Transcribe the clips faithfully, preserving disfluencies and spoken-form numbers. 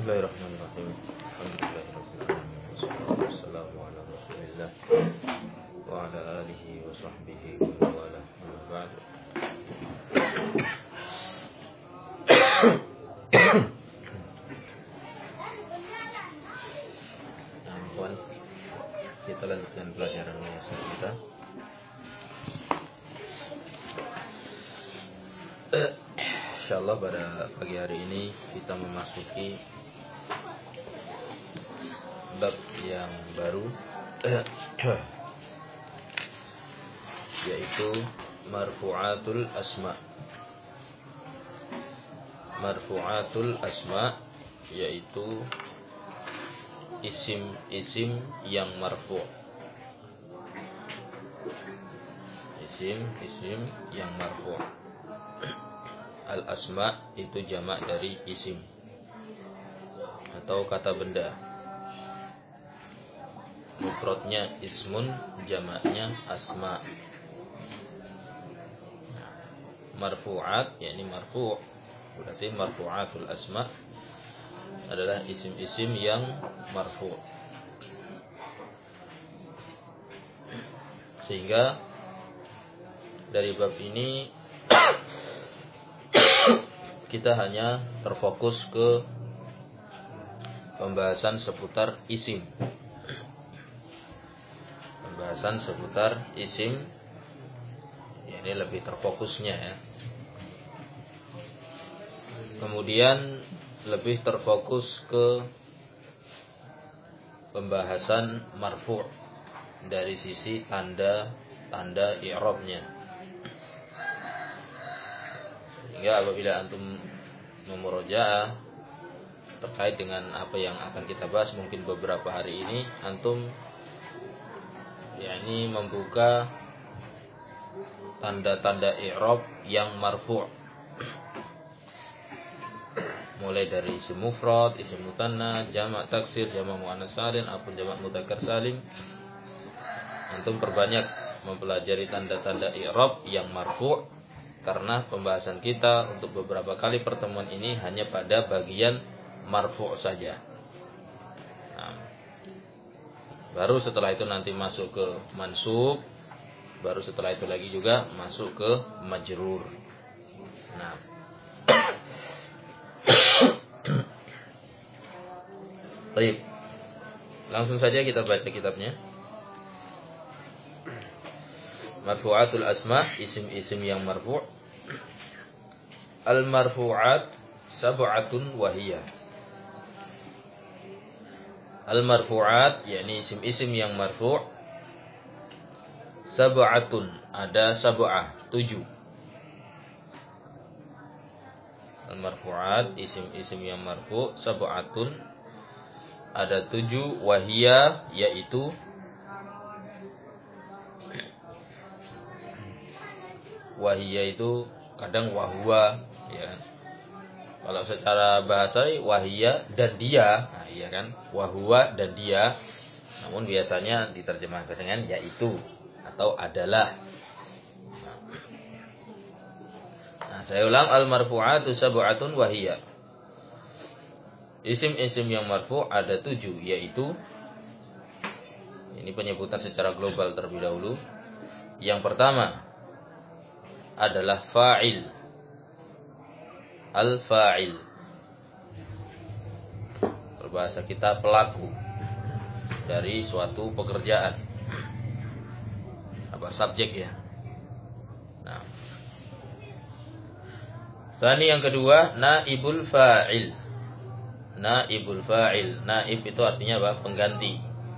Bismillahirrahmanirrahim. Alhamdulillahirrahmanirrahim. Wassalamu ala rasulillah wa ala alihi wa sahbihi wa wala. Amma ba'd. Nah, kawan, kita lanjutkan pelajaran mengasah kita. Insyaallah pada pagi hari ini kita memasuki bab yang baru yaitu marfu'atul asma. Marfu'atul asma yaitu isim-isim yang marfu'. Isim-isim yang marfu'. Al-asma itu jamak dari isim atau kata benda. Mufradnya ismun, jamaknya asma. Marfu'at yakni marfu', berarti marfu'atul asma adalah isim-isim yang marfu'. Sehingga dari bab ini kita hanya terfokus ke pembahasan seputar isim. Pembahasan seputar isim, ya, ini lebih terfokusnya ya. Kemudian lebih terfokus ke pembahasan marfu' dari sisi tanda-tanda i'rabnya. Sehingga apabila antum memurojaah terkait dengan apa yang akan kita bahas mungkin beberapa hari ini, antum yakni membuka tanda-tanda i'rab yang marfu'. Mulai dari isim mufrad, isim mutanna, jamak taksir, jamak muannas salim, ataupun jamak mudzakkar salim. Antum perbanyak mempelajari tanda-tanda i'rab yang marfu'. Karena pembahasan kita untuk beberapa kali pertemuan ini hanya pada bagian marfu' saja. Nah, baru setelah itu nanti masuk ke mansub, baru setelah itu lagi juga masuk ke majrur. Nah, baik, langsung saja kita baca kitabnya. Marfu'atul asma, isim-isim yang marfu'. Al-marfu'at sab'atun wahiyah. Al-marfu'at yakni isim-isim yang marfu'. Sab'atun, ada sab'ah, tujuh. Al-marfu'at, isim-isim yang marfu', sab'atun, ada tujuh. Wahiyah, yaitu wahiyah itu kadang wahwa, ya. Kalau secara bahasa wahiyah dan dia, nah, iya kan, wahwa dan dia. Namun biasanya diterjemahkan dengan yaitu atau adalah. Nah, saya ulang, al-marfu'atu sab'atun wahiyah. Isim-isim yang marfu' ada tujuh, yaitu, ini penyebutan secara global terlebih dahulu. Yang pertama adalah fa'il. Al-fa'il. Berbahasa kita pelaku dari suatu pekerjaan. Apa subjek ya. Nah. Tani yang kedua, naibul fa'il. Naibul fa'il. Naib itu artinya apa? Pengganti.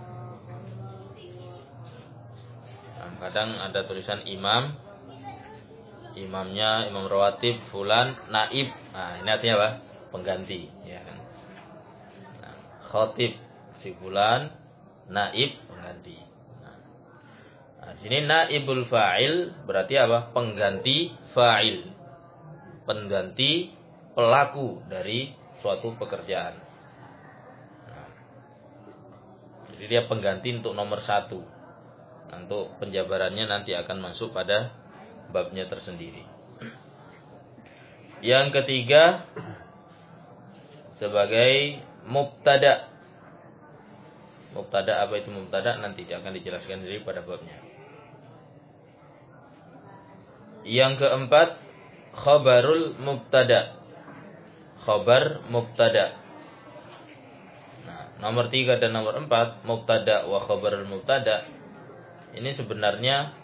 Nah, kadang ada tulisan imam. Imamnya, imam rawatib, fulan, naib. Nah, ini artinya apa? Pengganti. Ya kan? Nah, khotib, si fulan, naib, pengganti. Nah, nah, sini naibul fa'il berarti apa? Pengganti fa'il. Pengganti pelaku dari suatu pekerjaan. Nah, jadi dia pengganti untuk nomor satu. Untuk penjabarannya nanti akan masuk pada babnya tersendiri. Yang ketiga sebagai mubtada. Mubtada, apa itu mubtada? Nanti akan dijelaskan diri pada babnya. Yang keempat, khabarul mubtada. Khabar mubtada. Nah, nomor tiga dan nomor empat, mubtada wa khabarul mubtada. Ini sebenarnya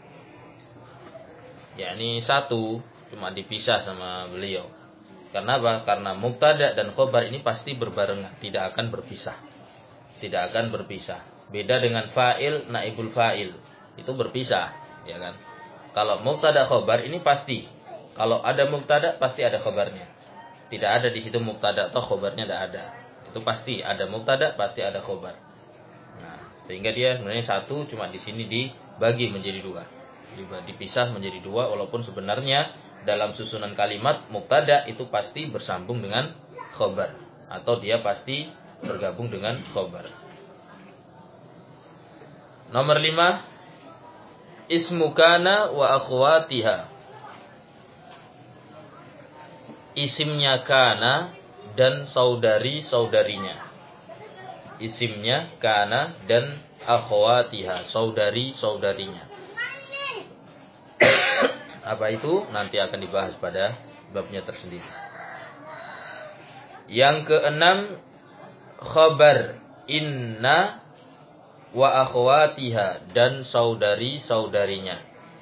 yakni satu, cuma dipisah sama beliau. Karena apa? Karena mubtada dan khabar ini pasti berbarengan, tidak akan berpisah. Tidak akan berpisah. Beda dengan fa'il, naibul fa'il. Itu berpisah, ya kan? Kalau mubtada khabar ini pasti. Kalau ada mubtada pasti ada khabarnya. Tidak ada di situ mubtada atau khabarnya tidak ada. Itu pasti ada mubtada, pasti ada khabar. Nah, sehingga dia sebenarnya satu, cuma di sini dibagi menjadi dua. Dipisah menjadi dua, walaupun sebenarnya dalam susunan kalimat mubtada itu pasti bersambung dengan khabar, atau dia pasti bergabung dengan khabar. Nomor lima, ismu kana wa akhwatiha. Isimnya kana dan saudari-saudarinya. Isimnya kana dan akhwatiha, saudari-saudarinya. Apa itu? Nanti akan dibahas pada babnya tersendiri. Yang keenam, khabar inna wa akhwatiha, dan saudari-saudarinya.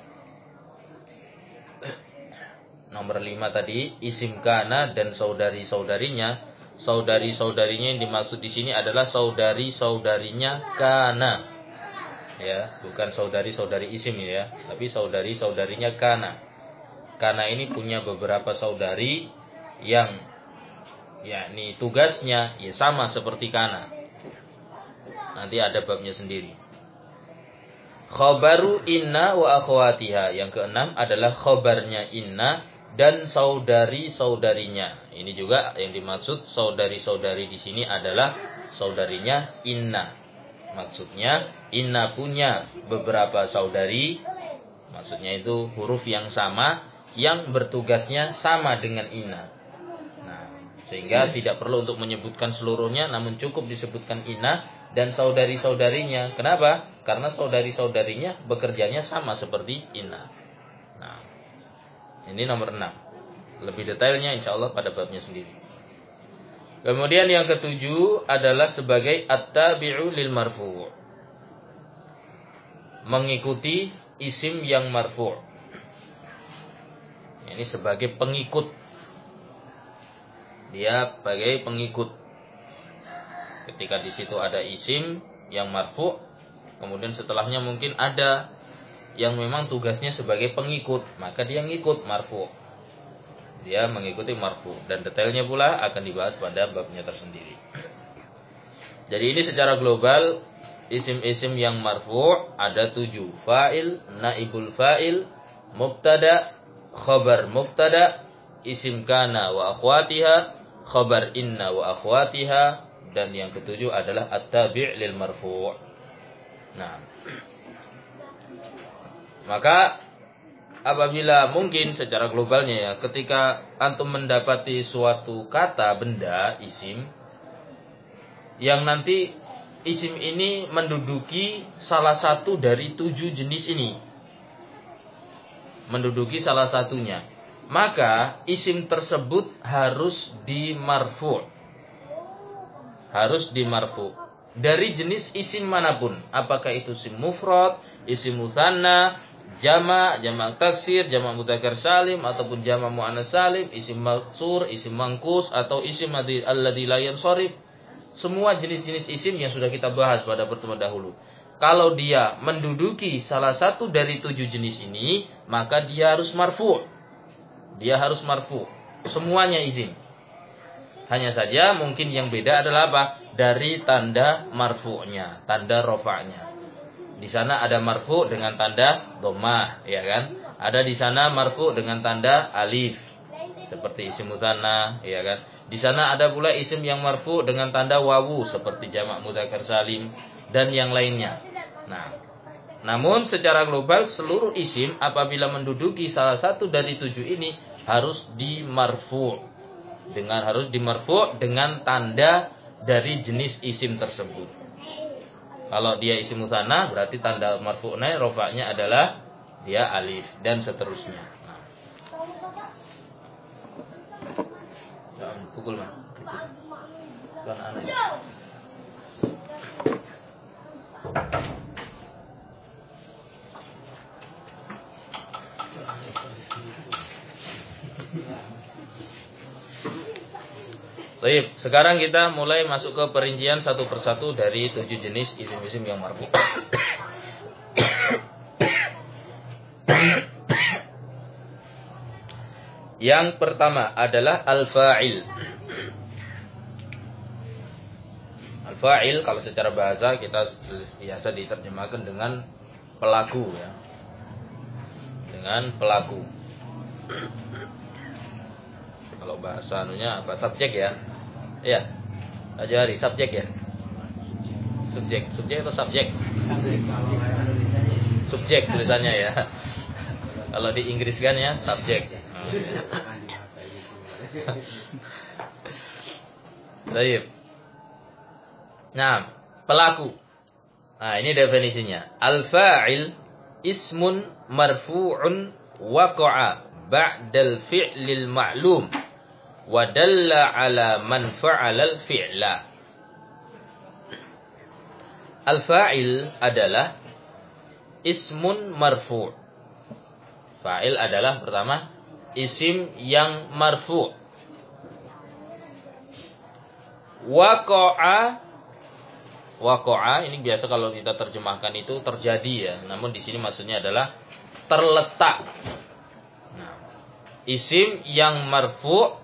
Nomor lima tadi, isim kana dan saudari-saudarinya. Saudari-saudarinya yang dimaksud di sini adalah saudari-saudarinya kana. Ya, bukan saudari-saudari isim ya, tapi saudari-saudarinya kana. Kana ini punya beberapa saudari yang yakni tugasnya ya sama seperti kana. Nanti ada babnya sendiri. Khabaru inna wa akhwatiha. Yang keenam adalah khabarnya inna dan saudari-saudarinya. Ini juga yang dimaksud saudari-saudari di sini adalah saudarinya inna. Maksudnya inna punya beberapa saudari. Maksudnya itu huruf yang sama yang bertugasnya sama dengan inna. Sehingga tidak perlu untuk menyebutkan seluruhnya, namun cukup disebutkan inna dan saudari-saudarinya. Kenapa? Karena saudari-saudarinya bekerjanya sama seperti inna. Nah, ini nomor enam. Lebih detailnya insya Allah pada babnya sendiri. Kemudian yang ketujuh adalah sebagai at-tabi'u lil marfu'. Mengikuti isim yang marfu'. Ini sebagai pengikut. Dia sebagai pengikut. Ketika di situ ada isim yang marfu, kemudian setelahnya mungkin ada yang memang tugasnya sebagai pengikut, maka dia ngikut marfu. Dia mengikuti marfu, dan detailnya pula akan dibahas pada babnya tersendiri. Jadi ini secara global isim-isim yang marfu ada tujuh: fa'il, naibul fa'il, mubtada, khabar mubtada, isim kana wa akhwatiha, khabar inna wa akhwatiha, dan yang ketujuh adalah at-tabi' lil marfu'. Nah, maka apabila mungkin secara globalnya ya, ketika antum mendapati suatu kata, benda, isim, yang nanti isim ini menduduki salah satu dari tujuh jenis ini, menduduki salah satunya, maka isim tersebut harus dimarfu. Harus dimarfu. Dari jenis isim manapun. Apakah itu isim mufrad, isim mutsanna, jama', jama' taksir, jama' mudzakkar salim, ataupun jama' muannas salim, isim maksur, isim mangkus, atau isim alladzi la yansharif. Semua jenis-jenis isim yang sudah kita bahas pada pertemuan dahulu. Kalau dia menduduki salah satu dari tujuh jenis ini, maka dia harus marfu'. Dia harus marfu. Semuanya isim. Hanya saja mungkin yang beda adalah apa? Dari tanda marfu'nya, tanda rofa'nya. Di sana ada marfu dengan tanda dhammah, ya kan? Ada di sana marfu dengan tanda alif, seperti isim mutsanna, ya kan? Di sana ada pula isim yang marfu dengan tanda wawu, seperti jamak mudzakkar salim dan yang lainnya. Nah, namun secara global seluruh isim apabila menduduki salah satu dari tujuh ini harus dimarfu, dengan harus dimarfu dengan tanda dari jenis isim tersebut. Kalau dia isim musanna berarti tanda marfu'nya rofa'nya adalah dia alif dan seterusnya. Nah. Jangan pukul mah. Bukan aneh. Baik, sekarang kita mulai masuk ke perincian satu persatu dari tujuh jenis isim-isim yang marfu. Yang pertama adalah al-fa'il. Al-fa'il kalau secara bahasa kita biasa diterjemahkan dengan pelaku ya. Dengan pelaku. Kalau bahasa anunya apa? Subjek ya. Iya. Ajari subjek ya. Subjek, subjek atau subjek? Subjek tulisannya ya. Kalau di Inggris kan ya subjek. Baik. Nah, pelaku. Nah, ini definisinya. Al-fa'il ismun marfu'un waqa'a ba'dal fi'lil ma'lum wa dalla 'ala man fa'alal fi'la. Al-fa'il adalah ismun marfu'. Fa'il adalah pertama isim yang marfu'. Waqa'a, waqa'a ini biasa kalau kita terjemahkan itu terjadi ya, namun di sini maksudnya adalah terletak. Nah, isim yang marfu'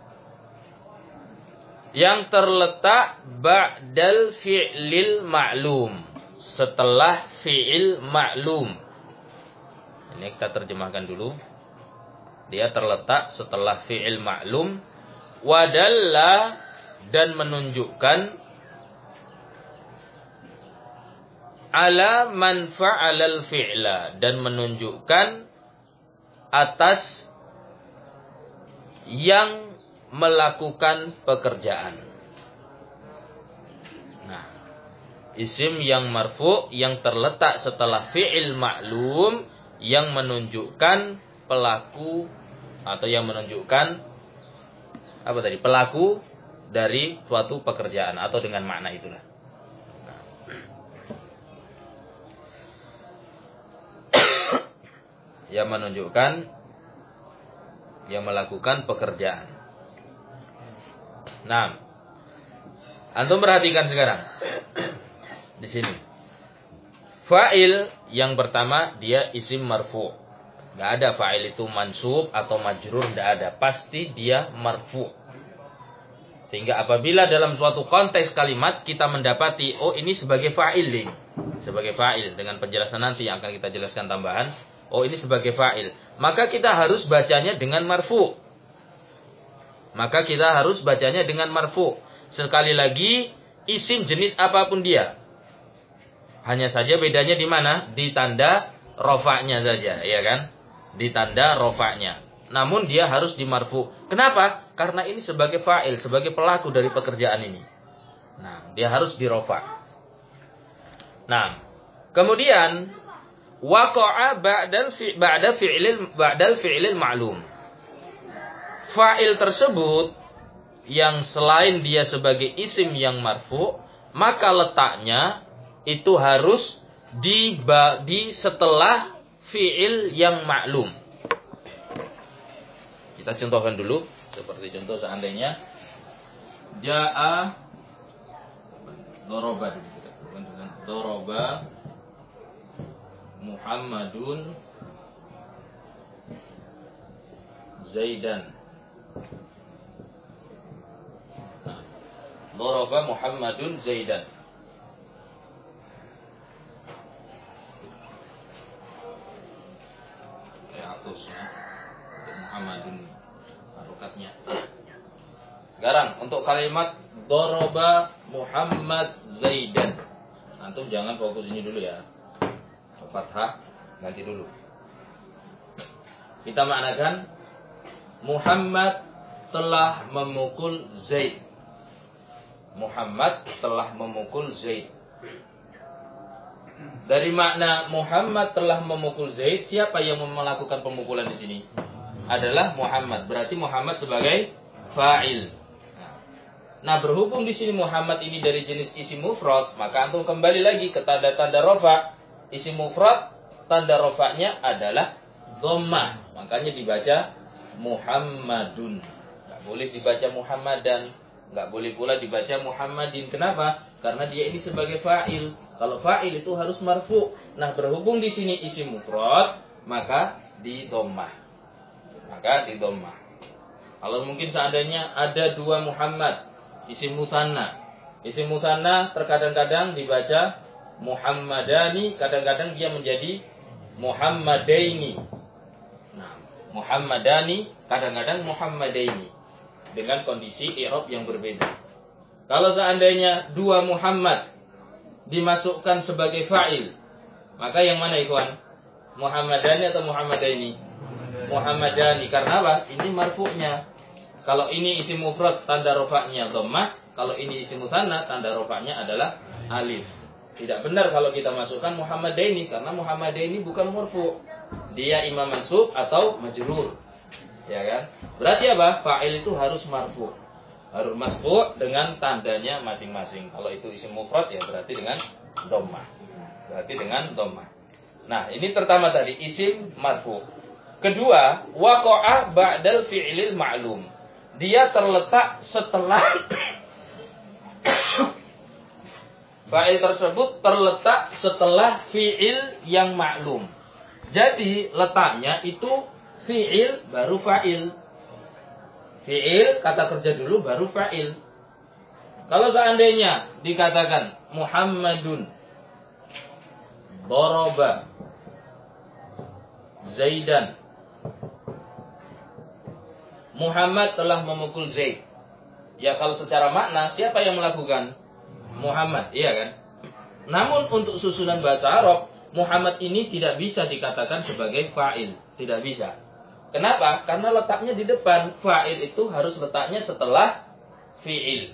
yang terletak ba'dal fi'lil ma'lum, setelah fi'il ma'lum. Ini kita terjemahkan dulu. Dia terletak setelah fi'il ma'lum. Wadalla, dan menunjukkan ala man fa'alal fi'la, dan menunjukkan atas yang melakukan pekerjaan. Nah, isim yang marfu yang terletak setelah fi'il ma'lum yang menunjukkan pelaku atau yang menunjukkan apa tadi? Pelaku dari suatu pekerjaan atau dengan makna itulah. Nah. Yang menunjukkan yang melakukan pekerjaan. Nah, antum perhatikan sekarang di sini. Fa'il yang pertama dia isim marfu. Enggak ada fa'il itu mansub atau majrur, enggak ada. Pasti dia marfu. Sehingga apabila dalam suatu konteks kalimat kita mendapati oh ini sebagai fa'il nih. Sebagai fa'il dengan penjelasan nanti yang akan kita jelaskan tambahan, oh ini sebagai fa'il, maka kita harus bacanya dengan marfu. Maka kita harus bacanya dengan marfu. Sekali lagi, isim jenis apapun dia. Hanya saja bedanya di mana? Di tanda rofa'nya saja, ya kan? Di tanda rofa'nya. Namun dia harus di marfu. Kenapa? Karena ini sebagai fa'il, sebagai pelaku dari pekerjaan ini. Nah, dia harus di rofa'. Nah, kemudian waqa'a ba'dal fi ba'da fi'lil ba'dal fi'lil ma'lum. Fa'il tersebut yang selain dia sebagai isim yang marfu, maka letaknya itu harus di, di setelah fi'il yang maklum. Kita contohkan dulu, seperti contoh seandainya ja'a doroba dulu kita dengan doroba Muhammadun Zaidan. Nah, doroba Muhammadun Zaidan. Kayak atusnya Muhammadun harokatnya. Sekarang untuk kalimat doroba Muhammad Zaidan. Antum jangan fokus ini dulu ya. Fathah ganti dulu. Kita maknakan Muhammad telah memukul Zaid. Muhammad telah memukul Zaid. Dari makna Muhammad telah memukul Zaid, siapa yang melakukan pemukulan di sini? Adalah Muhammad. Berarti Muhammad sebagai fa'il. Nah, berhubung di sini Muhammad ini dari jenis isim mufrad, maka antum kembali lagi ke tanda-tanda rofa. Isim mufrad, tanda rofanya adalah dhammah. Makanya dibaca Muhammadun. Nggak boleh dibaca Muhammadan. Nggak boleh pula dibaca Muhammadin. Kenapa? Karena dia ini sebagai fa'il. Kalau fa'il itu harus marfu. Nah, berhubung di sini isim mufrad, maka di dhammah. Maka di dhammah. Kalau mungkin seandainya ada dua Muhammad, isim musanna. Isim musanna terkadang-kadang dibaca Muhammadani, kadang-kadang dia menjadi Muhammadaini. Nah, Muhammadani, kadang-kadang Muhammadaini. Dengan kondisi i'rab yang berbeda. Kalau seandainya dua Muhammad dimasukkan sebagai fa'il, maka yang mana ikhwan? Muhammadani atau Muhammadaini? Muhammadani. Karena apa? Ini marfu'nya. Kalau ini isim mufrad, tanda rofa'nya dhammah. Kalau ini isim musanna, tanda rofa'nya adalah alif. Tidak benar kalau kita masukkan Muhammadaini, karena Muhammadaini bukan marfu'. Dia imam mansub atau majrur. Ya kan? Berarti apa? Fa'il itu harus marfu'. Harus marfu' dengan tandanya masing-masing. Kalau itu isim mufrad ya berarti dengan dhammah. Berarti dengan dhammah. Nah, ini pertama tadi isim marfu'. Kedua, waqa'a ba'dal fi'lil ma'lum. Dia terletak setelah fa'il tersebut terletak setelah fi'il yang maklum. Jadi letaknya itu fi'il baru fa'il. Fi'il kata kerja dulu baru fa'il. Kalau seandainya dikatakan Muhammadun daraba Zaidan, Muhammad telah memukul Zaid. Ya kalau secara makna siapa yang melakukan? Muhammad, iya kan? Namun untuk susunan bahasa Arab, Muhammad ini tidak bisa dikatakan sebagai fa'il. Tidak bisa. Kenapa? Karena letaknya di depan. Fa'il itu harus letaknya setelah fi'il.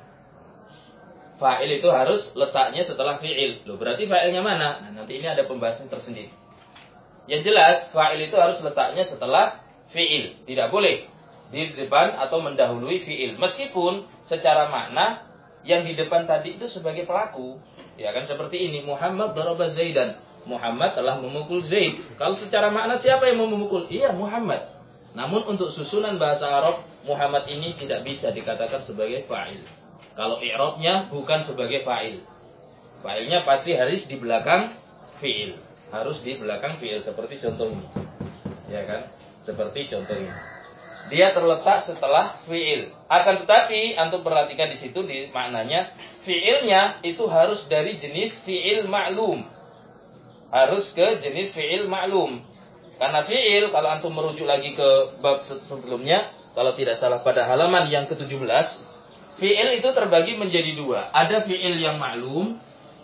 Fa'il itu harus letaknya setelah fi'il. Loh, berarti fa'ilnya mana? Nah, nanti ini ada pembahasan tersendiri. Yang jelas, fa'il itu harus letaknya setelah fi'il. Tidak boleh di depan atau mendahului fi'il. Meskipun secara makna yang di depan tadi itu sebagai pelaku. Ya kan seperti ini, Muhammad daraba Zaidan. Muhammad telah memukul Zaid. Kalau secara makna siapa yang memukul? Iya, Muhammad. Namun untuk susunan bahasa Arab, Muhammad ini tidak bisa dikatakan sebagai fa'il. Kalau i'rabnya bukan sebagai fa'il. Fa'ilnya pasti harus di belakang fi'il. Harus di belakang fi'il seperti contoh ini. Ya kan? Seperti contoh ini. Dia terletak setelah fi'il. Akan tetapi antum perhatikan di situ di maknanya fi'ilnya itu harus dari jenis fi'il ma'lum. Harus ke jenis fi'il ma'lum. Karena fi'il kalau antum merujuk lagi ke bab sebelumnya, kalau tidak salah pada halaman yang ke tujuh belas, fi'il itu terbagi menjadi dua. Ada fi'il yang ma'lum.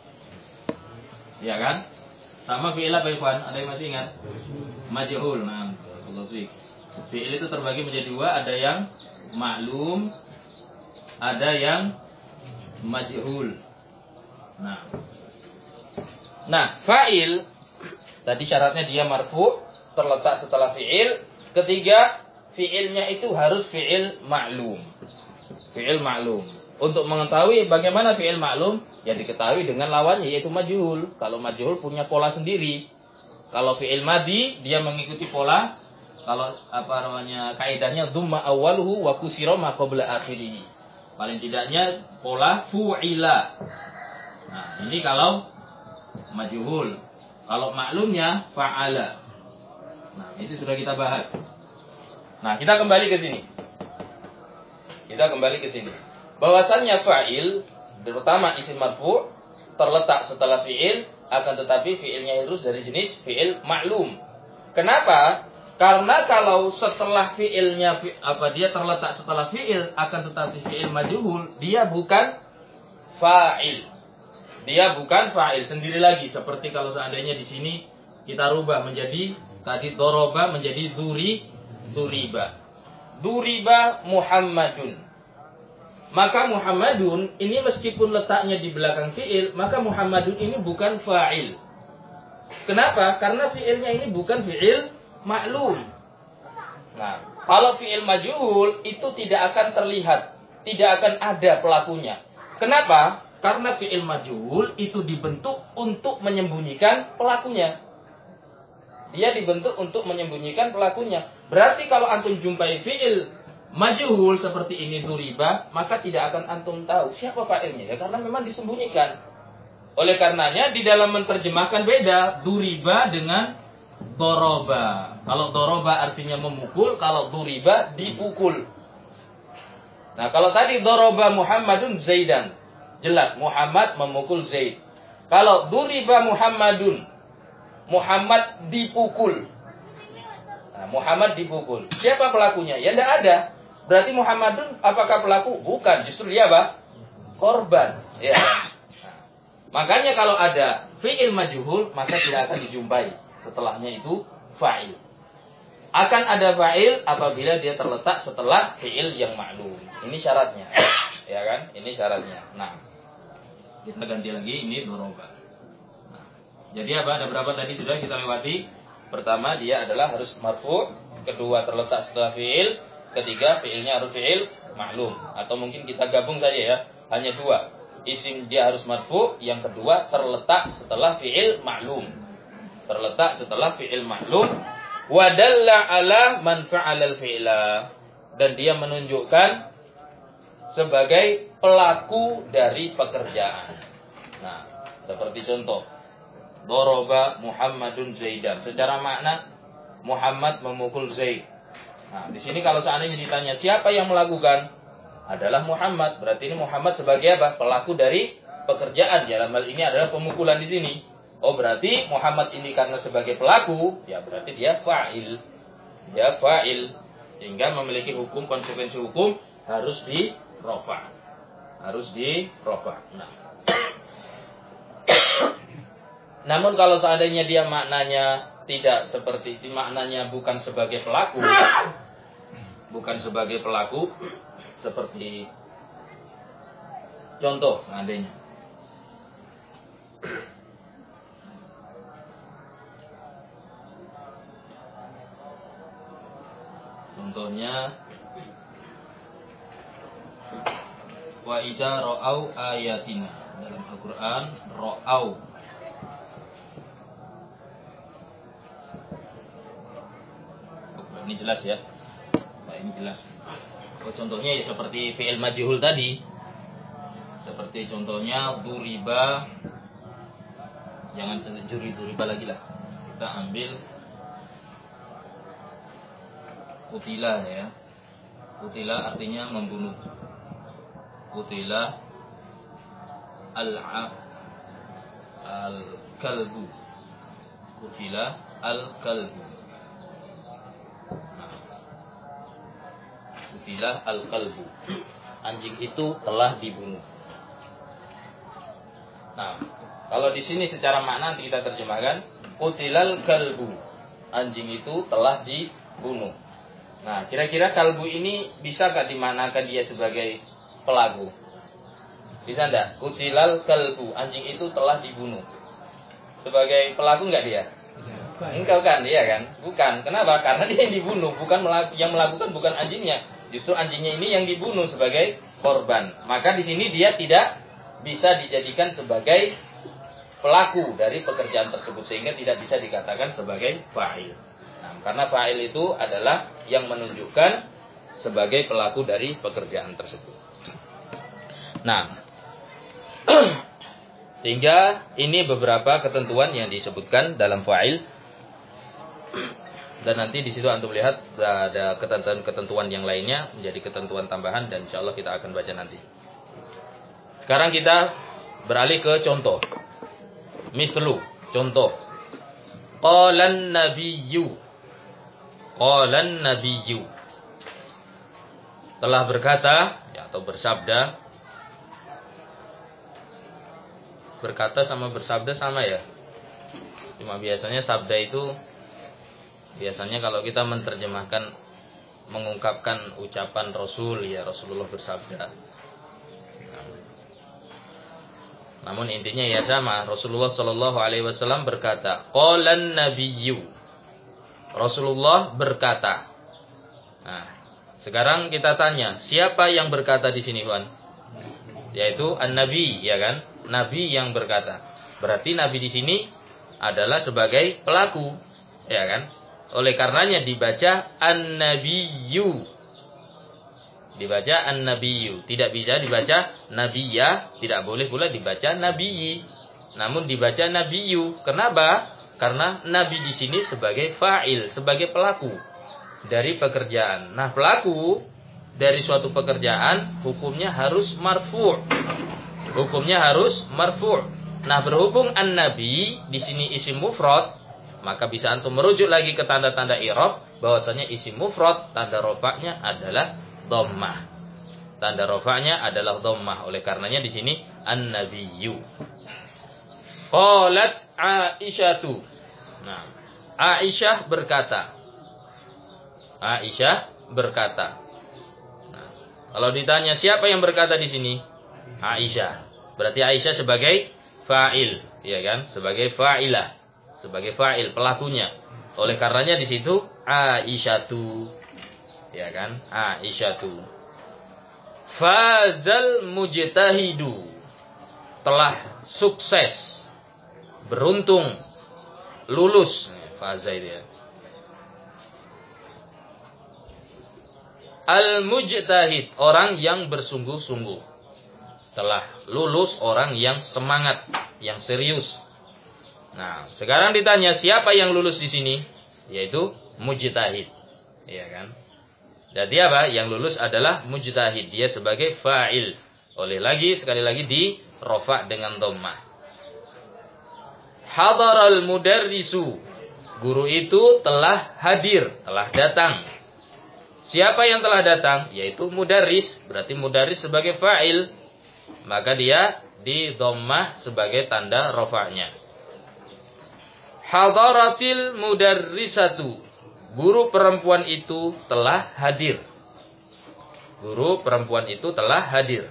Ya kan? Sama fi'il apa Ikhwan? Ada yang masih ingat? Majhul. Nah, fi'il itu terbagi menjadi dua, ada yang maklum, ada yang majhul. Nah, nah fa'il tadi syaratnya dia marfu, terletak setelah fi'il. Ketiga, fi'ilnya itu harus fi'il maklum. Fi'il maklum. Untuk mengetahui bagaimana fi'il maklum, ya diketahui dengan lawannya yaitu majhul. Kalau majhul punya pola sendiri. Kalau fi'il madi dia mengikuti pola. Kalau apa namanya kaidahnya dzumma awwaluhu wa kusira ma qabla akhirih. Paling tidaknya pola fu'ila. Nah, ini kalau majhul. Kalau maklumnya fa'ala. Nah, itu sudah kita bahas. Nah, kita kembali ke sini. Kita kembali ke sini. Bahwasannya fa'il, terutama isim marfu' terletak setelah fi'il, akan tetapi fi'ilnya harus dari jenis fi'il maklum. Kenapa? Karena kalau setelah fi'ilnya apa dia terletak setelah fi'il, akan tetapi fi'il majhul, dia bukan fa'il. Dia bukan fa'il sendiri lagi. Seperti kalau seandainya di sini kita rubah menjadi tadi doroba menjadi duri, duriba. Duriba Muhammadun. maka Muhammadun ini meskipun letaknya di belakang fi'il, maka Muhammadun ini bukan fa'il. Kenapa? Karena fi'ilnya ini bukan fi'il maklum. Nah, kalau fi'il majhul itu tidak akan terlihat, tidak akan ada pelakunya. Kenapa? Karena fi'il majhul itu dibentuk untuk menyembunyikan pelakunya. Dia dibentuk untuk menyembunyikan pelakunya. Berarti kalau antum jumpai fi'il majhul seperti ini duriba, maka tidak akan antum tahu siapa fa'ilnya ya, karena memang disembunyikan. Oleh karenanya di dalam menerjemahkan beda duriba dengan doroba. Kalau doroba artinya memukul, kalau duriba dipukul. Nah, kalau tadi doroba Muhammadun Zaidan, jelas Muhammad memukul Zaid. Kalau duriba Muhammadun, Muhammad dipukul. Nah, Muhammad dipukul. Siapa pelakunya? Ya tidak ada. Berarti Muhammadun apakah pelaku? Bukan, justru dia apa? Korban. Ya. Nah, makanya kalau ada fi'il majhul, maka tidak akan dijumpai. Setelahnya itu fa'il. Akan ada fa'il apabila dia terletak setelah fi'il yang maklum. Ini syaratnya. Ya kan? Ini syaratnya. Nah, kita ganti lagi, ini doroba. Nah, jadi apa? Ada berapa tadi sudah kita lewati? Pertama, dia adalah harus marfu'. Kedua, terletak setelah fi'il. Ketiga, fi'ilnya harus fi'il maklum. Atau mungkin kita gabung saja ya. Hanya dua. Isim dia harus marfu'. Yang kedua, terletak setelah fi'il maklum. Terletak setelah fi'il maklum. Wadalla ala man fa'alal fi'la. Dan dia menunjukkan sebagai pelaku dari pekerjaan. Nah, seperti contoh. Doroba Muhammadun Zaidan. Secara makna, Muhammad memukul Zaid. Nah, di sini kalau seandainya ditanya siapa yang melakukan, adalah Muhammad. Berarti ini Muhammad sebagai apa? Pelaku dari pekerjaan. Dalam hal ini adalah pemukulan di sini. Oh, berarti Muhammad ini karena sebagai pelaku, ya berarti dia fa'il. Dia fa'il. Sehingga memiliki hukum, konsekuensi hukum harus di rofa. Harus di rofa. Nah. Namun kalau seandainya dia maknanya tidak seperti itu, maknanya bukan sebagai pelaku, bukan sebagai pelaku, seperti contoh seandainya. Contohnya, wa idza ra'au ayatina, dalam Al-Qur'an ra'au. Oh, ini jelas ya. Nah, ini jelas. Oh, contohnya ya seperti fi'il majhul tadi. Seperti contohnya duriba. Jangan juri duriba lagi lah. Kita ambil Kutila ya. Kutila artinya membunuh. Kutila al-a al-kalbu. Kutila al-kalbu. Nah. Kutila al-kalbu. Anjing itu telah dibunuh. Nah, kalau di sini secara makna nanti kita terjemahkan kutilal kalbu. Anjing itu telah dibunuh. Nah, kira-kira kalbu ini bisakah dimanakan dia sebagai pelaku? Bisa enggak? Kutilal kalbu, anjing itu telah dibunuh. Sebagai pelaku enggak dia? Engkau kan, dia kan? Bukan. Kenapa? Karena dia yang dibunuh, bukan yang melakukan bukan anjingnya. Justru anjingnya ini yang dibunuh sebagai korban. Maka di sini dia tidak bisa dijadikan sebagai pelaku dari pekerjaan tersebut, sehingga tidak bisa dikatakan sebagai fa'il. Nah, karena fa'il itu adalah yang menunjukkan sebagai pelaku dari pekerjaan tersebut. Nah, sehingga ini beberapa ketentuan yang disebutkan dalam fa'il. Dan nanti di situ antum lihat ada ketentuan-ketentuan yang lainnya menjadi ketentuan tambahan, dan insyaallah kita akan baca nanti. Sekarang kita beralih ke contoh. Mithlu, contoh. Qalan nabiyyu. Qalan nabiyyu. Telah berkata, ya, atau bersabda. Berkata sama bersabda sama ya. Cuma biasanya sabda itu, biasanya kalau kita menerjemahkan, mengungkapkan ucapan Rasul, ya Rasulullah bersabda. Namun intinya ya sama. Rasulullah Shallallahu Alaihi Wasallam berkata, Qalan Nabiyyu. Rasulullah berkata. Nah, sekarang kita tanya, siapa yang berkata di sini, Tuan? Yaitu An-Nabi, ya kan? Nabi yang berkata. Berarti Nabi di sini adalah sebagai pelaku, ya kan? Oleh karenanya dibaca An-Nabiyyu. Dibaca An-Nabiyyu. Tidak bisa dibaca Nabiyya. Tidak boleh pula dibaca Nabiyyi. Namun dibaca Nabiyyu. Kenapa? Karena Nabi di sini sebagai fa'il. Sebagai pelaku dari pekerjaan. Nah, pelaku dari suatu pekerjaan hukumnya harus marfu'. Hukumnya harus marfu'. Nah, berhubung An-Nabi di sini isim mufrad, maka bisa antum merujuk lagi ke tanda-tanda i'rab bahwasanya isim mufrad tanda rafa'nya adalah dhammah. Tanda rafa'nya adalah dhammah. Oleh karenanya di sini An-Nabiyyu. Qalat Aisyatu. Nah, Aisyah berkata. Aisyah berkata. Nah, kalau ditanya siapa yang berkata di sini? Aisyah. Berarti Aisyah sebagai fa'il, ya kan? Sebagai fa'ilah. Sebagai fa'il pelakunya. Oleh karenanya di situ Aisyatu, ya kan? Aisyatu. Fazal mujtahidu. Telah sukses, beruntung, lulus. Faza itu ya. Al-mujtahid, orang yang bersungguh-sungguh. Telah lulus orang yang semangat, yang serius. Nah, sekarang ditanya siapa yang lulus di sini? Yaitu mujtahid. Iya kan? Jadi apa? Yang lulus adalah mujtahid. Dia sebagai fa'il. Oleh lagi, sekali lagi di rofa dengan dhammah. Hadaral mudarrisu. Guru itu telah hadir, telah datang. Siapa yang telah datang? Yaitu mudarris. Berarti mudarris sebagai fa'il. Maka dia di dhammah sebagai tanda rofa'nya. Hadaratil mudarrisatu. Guru perempuan itu telah hadir. Guru perempuan itu telah hadir.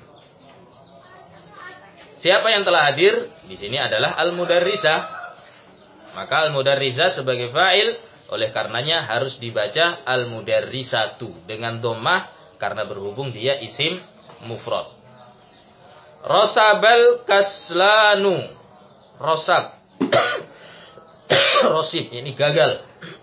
Siapa yang telah hadir? Di sini adalah al-mudarrisah. Maka al-mudarrisah sebagai fa'il, oleh karenanya harus dibaca al-mudarrisatu dengan dhammah karena berhubung dia isim mufrad. Rosabal kaslanu. Rosab. Rosib, ini gagal.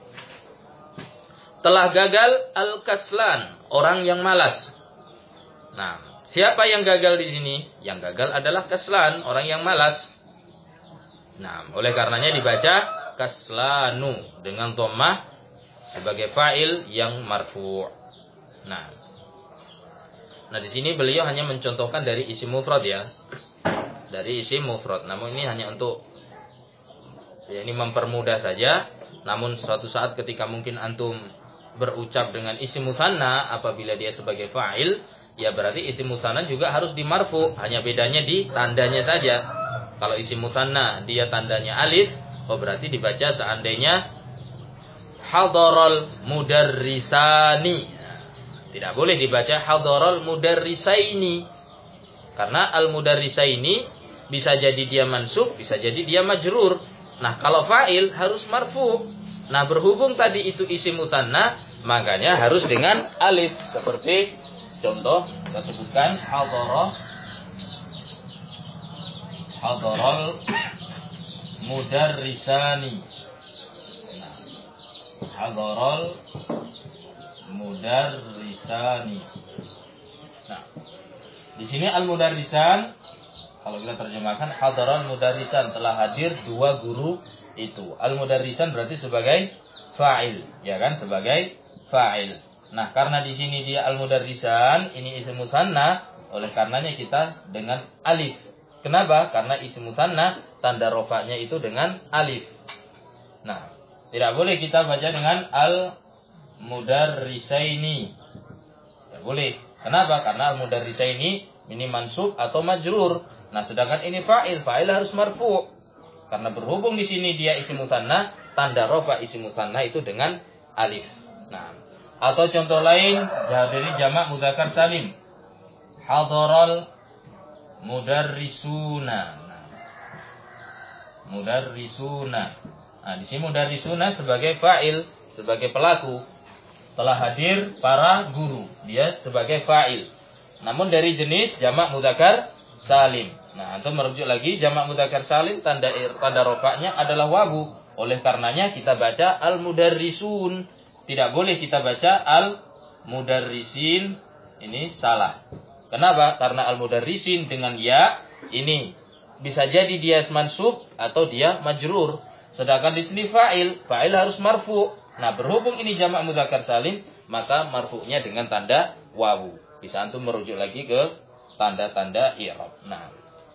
Telah gagal al-kaslan, orang yang malas. Nah, siapa yang gagal di sini? Yang gagal adalah kaslan, orang yang malas. Nah, oleh karenanya dibaca kaslanu dengan dhammah sebagai fa'il yang marfu'. Nah, nah di sini beliau hanya mencontohkan dari isim mufrad ya, dari isim mufrad. Namun ini hanya untuk ya, ini mempermudah saja. Namun suatu saat ketika mungkin antum berucap dengan isim mutsanna apabila dia sebagai fa'il, ya berarti isim mutsanna juga harus dimarfu. Hanya bedanya di tandanya saja. Kalau isim mutsanna dia tandanya alif, oh berarti dibaca seandainya hadaral mudarrisani. Tidak boleh dibaca hadaral mudarrisaini. Karena al-mudarrisaini bisa jadi dia mansub, bisa jadi dia majrur. Nah, kalau fa'il harus marfu. Nah, berhubung tadi itu isim mutsanna, makanya harus dengan alif. Seperti contoh kita sebutkan hadara hadaral mudarrisani. Nah, hadaral mudarrisani. Nah, di sini al-mudarrisan kalau kita terjemahkan hadaral mudarrisan, telah hadir dua guru itu. Al-mudarrisan berarti sebagai fa'il, ya kan? Sebagai fa'il. Nah, karena di sini dia al-mudarrisan, ini isim mutsanna, oleh karenanya kita dengan alif. Kenapa? Karena isim mutsanna tanda rofa'nya itu dengan alif. Nah, tidak boleh kita baca dengan al-mudarrisaini. Tidak boleh. Kenapa? Karena al-mudarrisaini ini mansub atau majrur. Nah, sedangkan ini fa'il, fa'il harus marfu'. Karena berhubung di sini dia isim mutsanna, tanda rofa isim mutsanna itu dengan alif. Nah, atau contoh lain dari jamak mudzakkar salim. Hadaral mudarrisuna. Nah, mudarrisuna. Nah, di sini mudarrisuna sebagai fa'il, sebagai pelaku. Telah hadir para guru, dia sebagai fa'il. Namun dari jenis jamak mudzakkar salim. Nah, antum merujuk lagi jamak mudzakkar salim tanda tanda rofaknya adalah wawu. Oleh karenanya kita baca al-mudarrisun. Tidak boleh kita baca al-mudarrisin. Ini salah. Kenapa? Karena al-mudarrisin dengan ya ini bisa jadi dia mansub atau dia majrur. Sedangkan di sini fa'il, fa'il harus marfu. Nah, berhubung ini jamak mudzakkar salim, maka marfu'nya dengan tanda wawu. Bisa antum merujuk lagi ke tanda-tanda i'rab. Nah.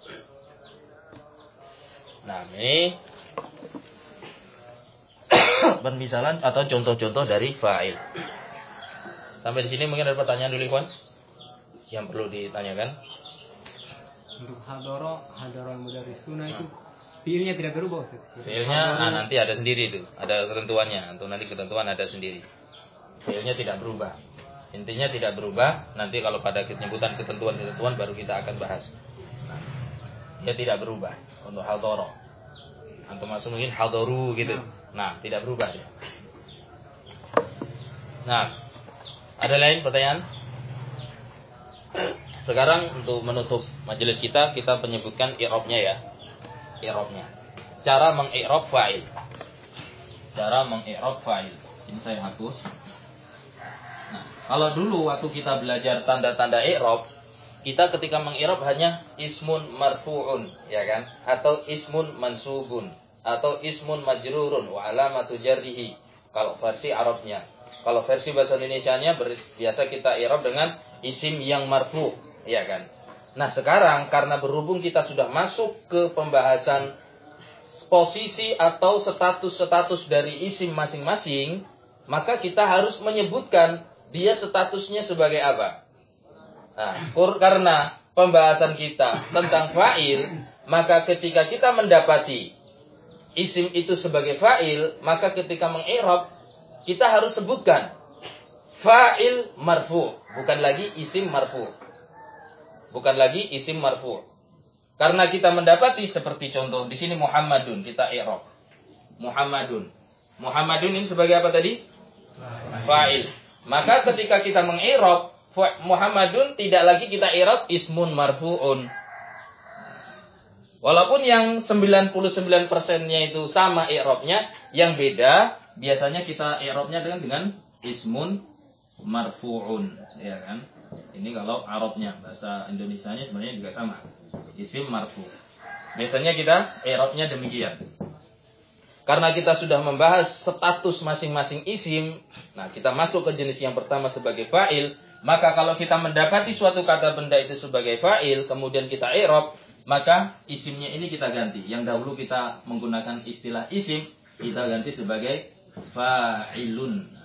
Nah, ini permisalan atau contoh-contoh dari fa'il. Sampai di sini mungkin ada pertanyaan dulu, Ikhwan, yang perlu ditanyakan. Untuk hadara, hadara mudarrisuna itu fiilnya tidak berubah, Ustaz. Fiilnya nah, nanti ada sendiri itu, ada ketentuannya. Untuk nanti ketentuan ada sendiri. Fiilnya tidak berubah. Intinya tidak berubah. Nanti kalau pada penyebutan ketentuan-ketentuan baru kita akan bahas. Nah, dia tidak berubah untuk hadara. Antum maksud mungkin hadaru gitu. Nah, tidak berubah dia. Nah, ada lain pertanyaan? Sekarang untuk menutup majelis kita, kita menyebutkan i'rabnya ya. I'rabnya. Cara mengi'rab fa'il. Cara mengi'rab fa'il. Ini saya hapus. Nah, kalau dulu waktu kita belajar tanda-tanda i'rab, kita ketika mengi'rab hanya ismun marfu'un, ya kan? Atau ismun mansubun, atau ismun majrurun wa alamatu jarrihi. Kalau versi Arabnya. Kalau versi bahasa Indonesianya biasa kita i'rab dengan isim yang marfu', ya kan? Nah, sekarang karena berhubung kita sudah masuk ke pembahasan posisi atau status-status dari isim masing-masing, maka kita harus menyebutkan dia statusnya sebagai apa. Nah, karena pembahasan kita tentang fa'il, maka ketika kita mendapati isim itu sebagai fa'il, maka ketika mengi'rab kita harus sebutkan fa'il marfu', bukan lagi isim marfu'. Bukan lagi isim marfu'. Karena kita mendapati seperti contoh di sini Muhammadun, kita i'rab. Muhammadun. Muhammadun ini sebagai apa tadi? Fa'il. Maka ketika kita mengi'rab Muhammadun, tidak lagi kita i'rab ismun marfu'un. Walaupun yang sembilan puluh sembilan persen-nya itu sama i'rabnya, yang beda biasanya kita i'rabnya dengan dengan ismun marfu'un, ya kan? Ini kalau Arabnya, bahasa Indonesianya sebenarnya juga sama. Isim marfu. Biasanya kita i'rabnya demikian. Karena kita sudah membahas status masing-masing isim, nah kita masuk ke jenis yang pertama sebagai fa'il, maka kalau kita mendapati suatu kata benda itu sebagai fa'il, kemudian kita i'rab, maka isimnya ini kita ganti. Yang dahulu kita menggunakan istilah isim, kita ganti sebagai fa'ilun.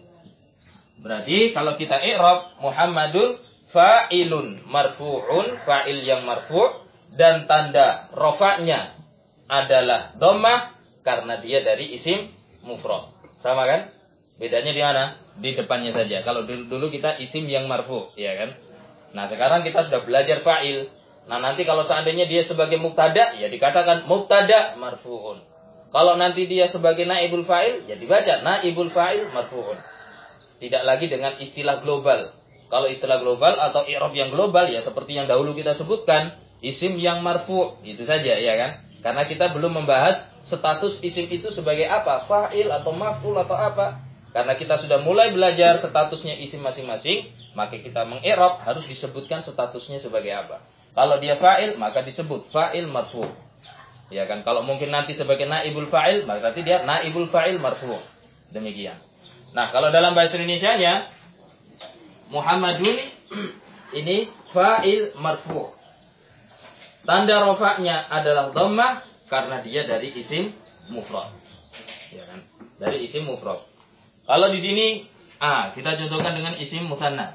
Berarti kalau kita i'rab Muhammadun fa'ilun marfu'un, fa'il yang marfu' dan tanda rofaknya adalah dhammah karena dia dari isim mufrad. Sama kan? Bedanya di mana? Di depannya saja. Kalau dulu, dulu kita isim yang marfu', ya kan? Nah, sekarang kita sudah belajar fa'il. Nah, nanti kalau seandainya dia sebagai mubtada, ya dikatakan mubtada marfu'un. Kalau nanti dia sebagai naibul fa'il, ya dibaca naibul fa'il marfu'un. Tidak lagi dengan istilah global. Kalau istilah global atau i'rab yang global, ya seperti yang dahulu kita sebutkan, isim yang marfu', itu saja, ya kan? Karena kita belum membahas status isim itu sebagai apa, fa'il atau maf'ul atau apa. Karena kita sudah mulai belajar statusnya isim masing-masing, maka kita mengi'rab harus disebutkan statusnya sebagai apa. Kalau dia fa'il, maka disebut fa'il marfu'. Ya kan? Kalau mungkin nanti sebagai naibul fa'il, maka berarti dia naibul fa'il marfu'. Demikian. Nah, kalau dalam bahasa Indonesianya Muhammadun ini fa'il marfu'. Tanda rofaknya adalah dhammah karena dia dari isim mufrad. Ya kan? Dari isim mufrad. Kalau di sini ah, kita contohkan dengan isim musanna.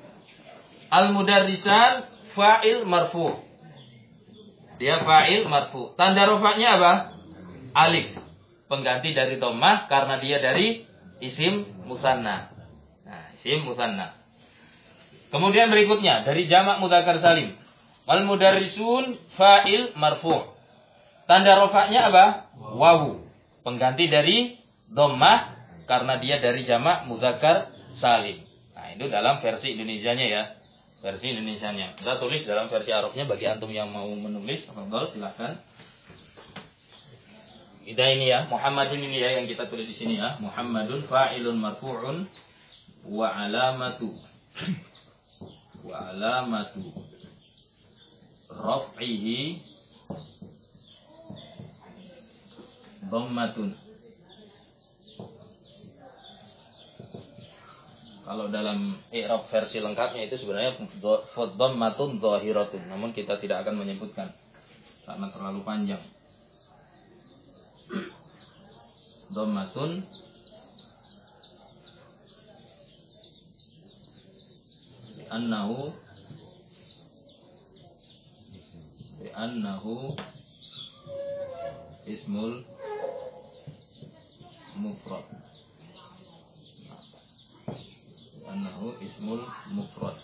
Al-mudarrisan fa'il marfu'. Dia fa'il marfu'. Tanda rofaknya apa? Alif. Pengganti dari dhammah karena dia dari isim musanna. Nah, isim musanna. Kemudian berikutnya dari jamak mudzakkar salim. Al mudarrisun fa'il marfu'. Tanda rofa'nya apa? Wawu. Pengganti dari dhammah karena dia dari jamak mudzakkar salim. Nah, itu dalam versi Indonesianya ya. Versi Indonesianya. Kita tulis dalam versi Arabnya bagi antum yang mau menulis, monggo silakan. Kita ini ya, Muhammadun ini ya yang kita tulis di sini ya. Muhammadun fa'ilun marfu'un wa alamatu wa alamatu raf'ihi dhammatun. Kalau dalam i'rab versi lengkapnya itu sebenarnya dhammatun dhahiratun, namun kita tidak akan menyebutkan karena terlalu panjang. Dhammatun li'annahu li'annahu ismul mufrad. Li'annahu ismul mufrad.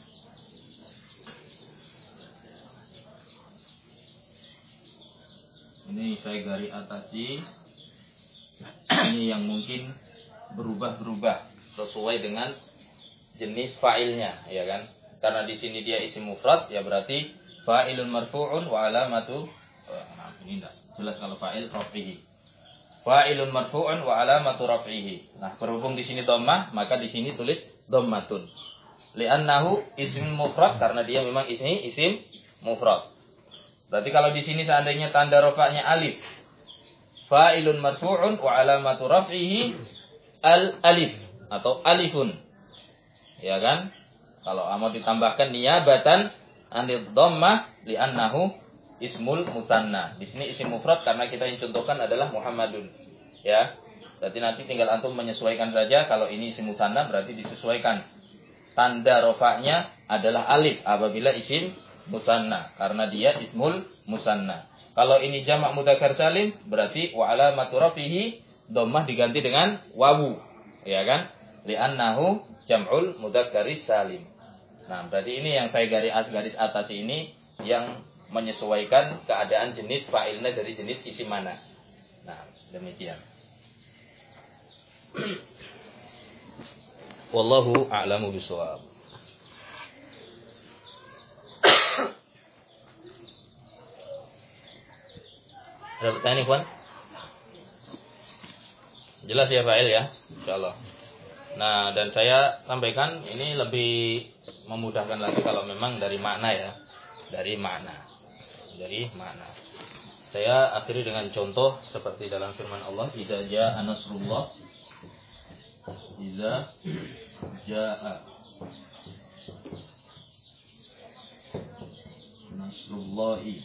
Ini saya garis atasi. Ini yang mungkin berubah-berubah sesuai dengan jenis fa'ilnya, ya kan? Karena di sini dia isim mufrad, ya berarti fa'ilun marfu'un wa alamatu. Oh, nah, ini enggak jelas kalau fa'il raf'ihi. Fa'ilun marfu'un wa alamatu raf'ihi. Nah, berhubung di sini dhammah, maka di sini tulis dhammatun. Li'annahu isim mufrad karena dia memang ismi isim mufrad. Berarti kalau di sini seandainya tanda rafa'nya alif, fa'ilun marfu'un wa alamatu raf'ihi al-alif atau alifun. Ya kan? Kalau mau ditambahkan niyabatan anid dhammah li'annahu ismul musanna. Di sini isim mufrad karena kita yang contohkan adalah Muhammadun. Ya. Berarti nanti tinggal antum menyesuaikan saja. Kalau ini isim musanna berarti disesuaikan. Tanda rafa'nya adalah alif apabila isim musanna karena dia ismul musanna. Kalau ini jamak mudzakkar salim berarti wa alamatu rafihi dhammah diganti dengan wawu, ya kan? Li'annahu jam'ul mudzakkaris salim. Nah, berarti ini yang saya garis garis atas ini yang menyesuaikan keadaan jenis fa'ilnya dari jenis isim mana. Nah, demikian. Wallahu a'lamu bishawab. Ada pertanyaan, Ikhwan? Jelas ya fa'il ya? Insyaallah. Nah, dan saya sampaikan ini lebih memudahkan lagi kalau memang dari makna ya. Dari makna. Dari makna. Saya akhiri dengan contoh seperti dalam firman Allah, "Idza jaa'a nasrullah." Idza jaa'a nasrullahi.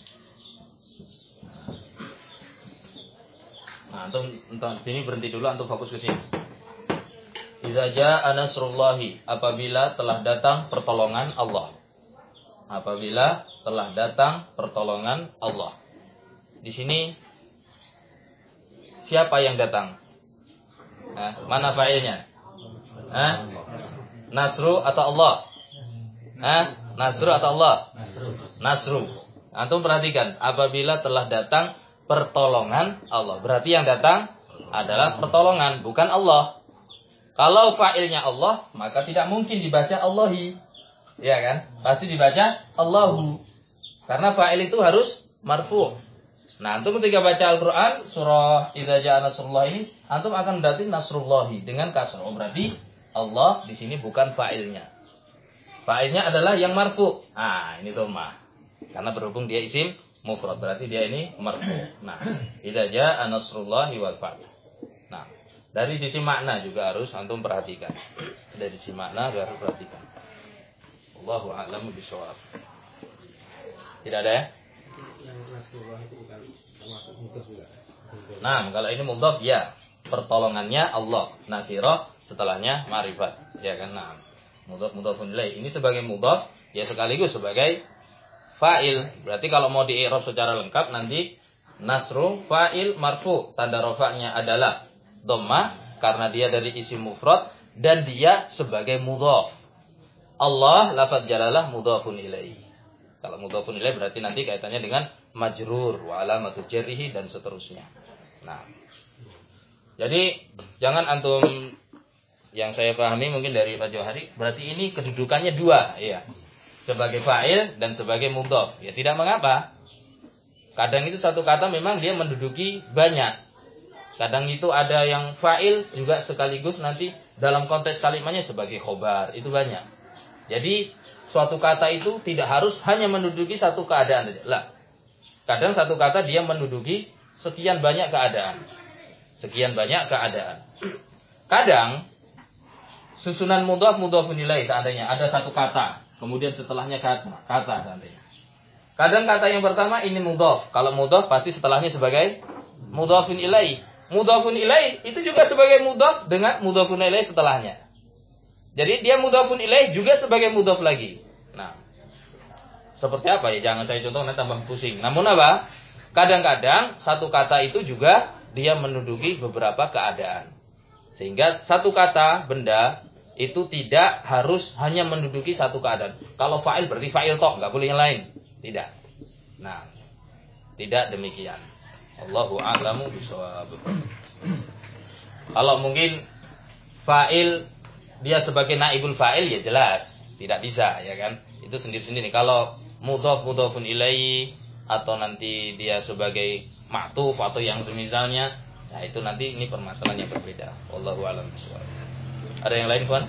Nah, antum entar sini berhenti dulu, antum fokus ke sini. Idza jaa'a nasrullahi, apabila telah datang pertolongan Allah. Apabila telah datang pertolongan Allah. Di sini siapa yang datang? Nah, mana fa'ilnya? Hah? Nasru atau Allah? Hah? Nasru atau Allah? Nasru. Antum perhatikan, apabila telah datang pertolongan Allah. Berarti yang datang adalah pertolongan, bukan Allah. Kalau fa'ilnya Allah, maka tidak mungkin dibaca Allahi. Ya kan? Pasti dibaca Allahu. Karena fa'il itu harus marfu'. Nah, antum ketika baca Al-Quran, surah Idza jaa'a nasrullah ini, antum akan mendapati nasrullahi dengan kasrah. Oh, berarti Allah di sini bukan fa'ilnya. Fa'ilnya adalah yang marfu'. Ah, ini dhammah. Karena berhubung dia isim mufrad, berarti dia ini marfu'. Nah, idza jaa'a nasrullahi wal fath. Nah, dari sisi makna juga harus antum perhatikan. Dari sisi makna harus perhatikan. Allahu a'lamu bishawab. Tidak ada ya? Yang Rasulullah itu bukan termasuk mudhaf juga. Nah, kalau ini mudhaf ya, pertolongannya Allah. Nakirah setelahnya ma'rifat. Ya kan? Nah, mudhaf mudhafun ilaih. Ini sebagai mudhaf ya sekaligus sebagai fa'il. Berarti kalau mau di-i'rab secara lengkap nanti nasru fa'il marfu, tanda rafa'nya adalah dhammah karena dia dari isim mufrad dan dia sebagai mudhaf. Allah lafaz jalalah mudhafun ilaih. Kalau mudhafun ilaih berarti nanti kaitannya dengan majrur wa alamatul jarrihi dan seterusnya. Nah, jadi jangan antum, yang saya pahami mungkin dari Pak Johari, berarti ini kedudukannya dua, ya. Sebagai fa'il dan sebagai mudhaf. Ya tidak mengapa. Kadang itu satu kata memang dia menduduki banyak. Kadang itu ada yang fa'il juga sekaligus nanti dalam konteks kalimatnya sebagai khobar. Itu banyak. Jadi suatu kata itu tidak harus hanya menduduki satu keadaan saja. Lah. Kadang satu kata dia menduduki sekian banyak keadaan. Sekian banyak keadaan. Kadang susunan mudhaf mudhafun ilaih seandainya ada satu kata, kemudian setelahnya kata, kata seandainya. Kadang kata yang pertama ini mudhaf. Kalau mudhaf pasti setelahnya sebagai mudhafun ilaih. Mudhafun ilaih itu juga sebagai mudhaf dengan mudhafun ilaih setelahnya. Jadi dia mudhafun ilaih juga sebagai mudhaf lagi. Nah, seperti apa ya? Jangan saya contoh nanti tambah pusing. Namun apa? Kadang-kadang satu kata itu juga dia menduduki beberapa keadaan. Sehingga satu kata benda itu tidak harus hanya menduduki satu keadaan. Kalau fa'il berarti fa'il toh, nggak boleh yang lain. Tidak. Nah, tidak demikian. Allahu a'lamu bishawab. Kalau mungkin fa'il dia sebagai naibul fa'il ya jelas tidak bisa, ya kan? Itu sendiri-sendiri. Kalau mudhaf mudhafun ilaihi atau nanti dia sebagai ma'tuf atau yang semisalnya, nah itu nanti ini permasalahan yang berbeda. Wallahu a'lam bishawab. Ada yang lain, kawan?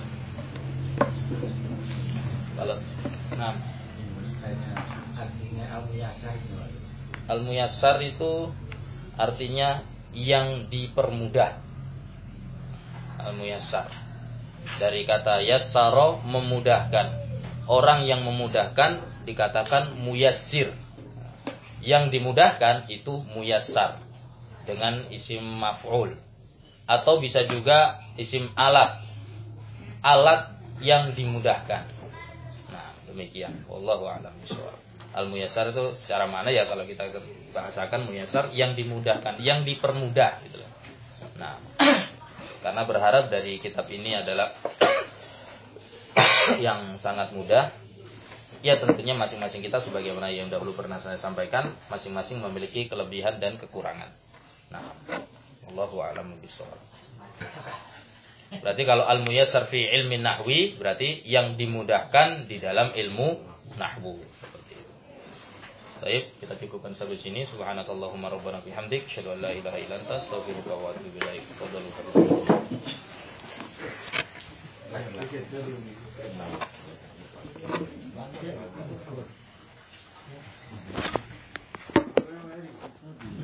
Kalau nah artinya al-muyassar itu. Al-muyassar itu artinya yang dipermudah. Al-muyassar dari kata yassara, memudahkan. Orang yang memudahkan dikatakan muyassir. Yang dimudahkan itu muyassar dengan isim maf'ul. Atau bisa juga isim alat. Alat yang dimudahkan. Nah, demikian. Wallahu a'lam bishawab. Al-muyassar itu secara mana ya kalau kita bahasakan muyassar yang dimudahkan, yang dipermudah gitu loh. Nah, karena berharap dari kitab ini adalah yang sangat mudah. Ya tentunya masing-masing kita sebagaimana yang dahulu pernah saya sampaikan, masing-masing memiliki kelebihan dan kekurangan. Nah, wallahu a'lam bishawab. Berarti kalau al-muyassar fi ilmi nahwi berarti yang dimudahkan di dalam ilmu nahwu. Baik, kita cukupkan sampai sini. Subhanakallahumma rabbana bihamdik, asyhadu an la ilaha illa anta, astaghfiruka wa atubu ilaik. Fadhlu.